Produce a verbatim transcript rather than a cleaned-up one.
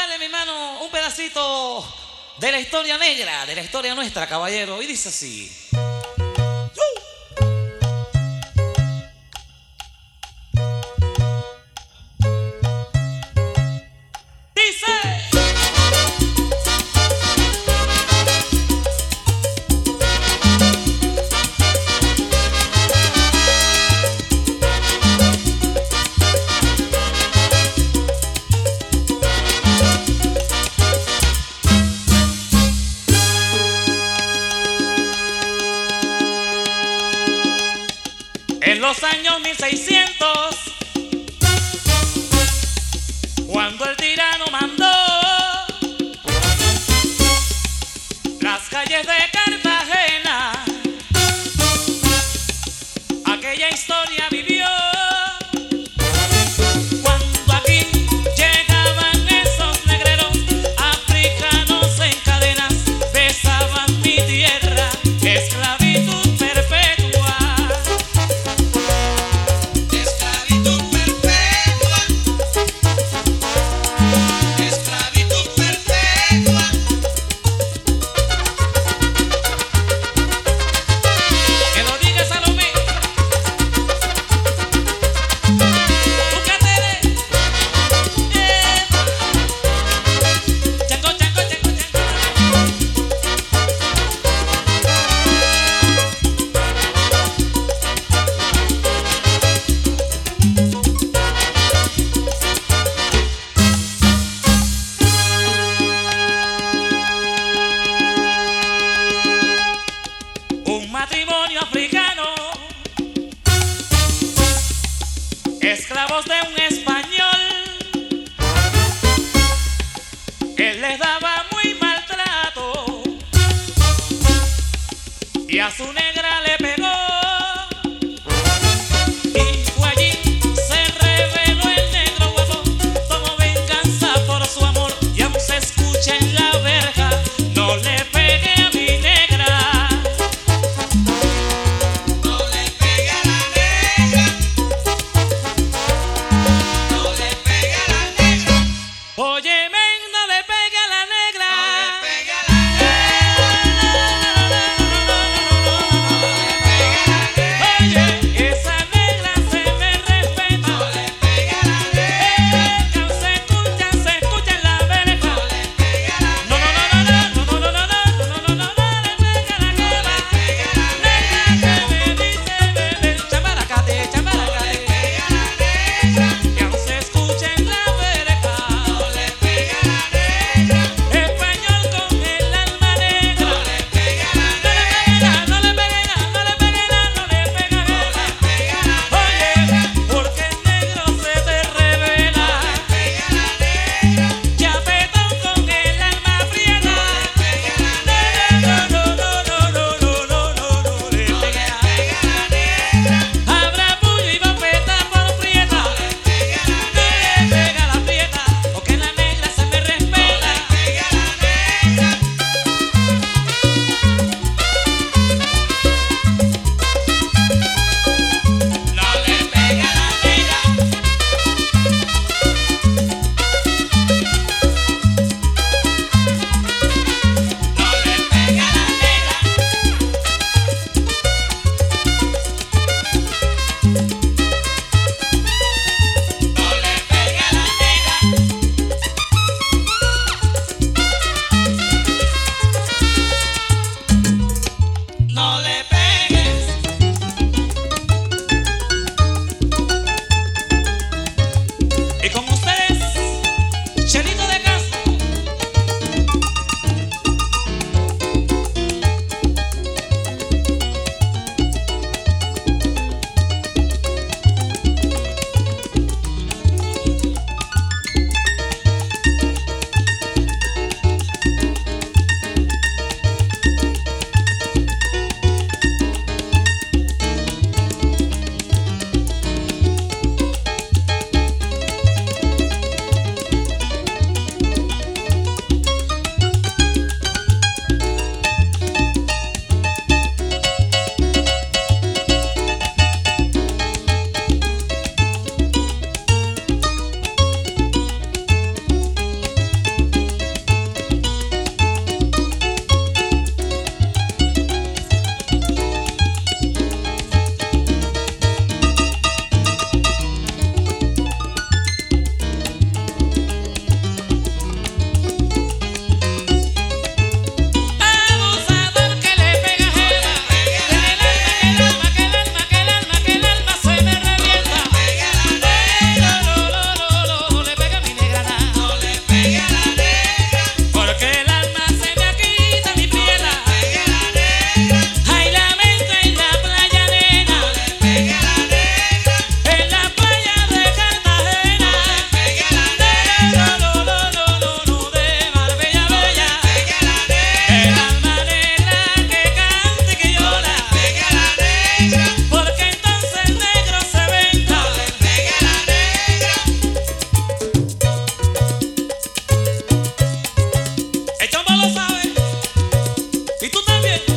darle, mi hermano, un pedacito de la historia negra, de la historia nuestra, caballero. Y dice así. En los años mil seiscientos, cuando el tirano mandó las calles de Cartagena, aquella historia vivió. Cuando aquí llegaban esos negreros africanos en cadenas, besaban mi tierra, esclavitud perpetua. Matrimonio africano, esclavos de un español, él les daba muy maltrato y a su negra le pegó. Y fue allí, se reveló el negro huevo, tomó venganza por su amor y aún se escucha en la verja: no le pegué a mi negra. Oye, men, no le pegue a la negra. No le pegue a la negra. Y tú también.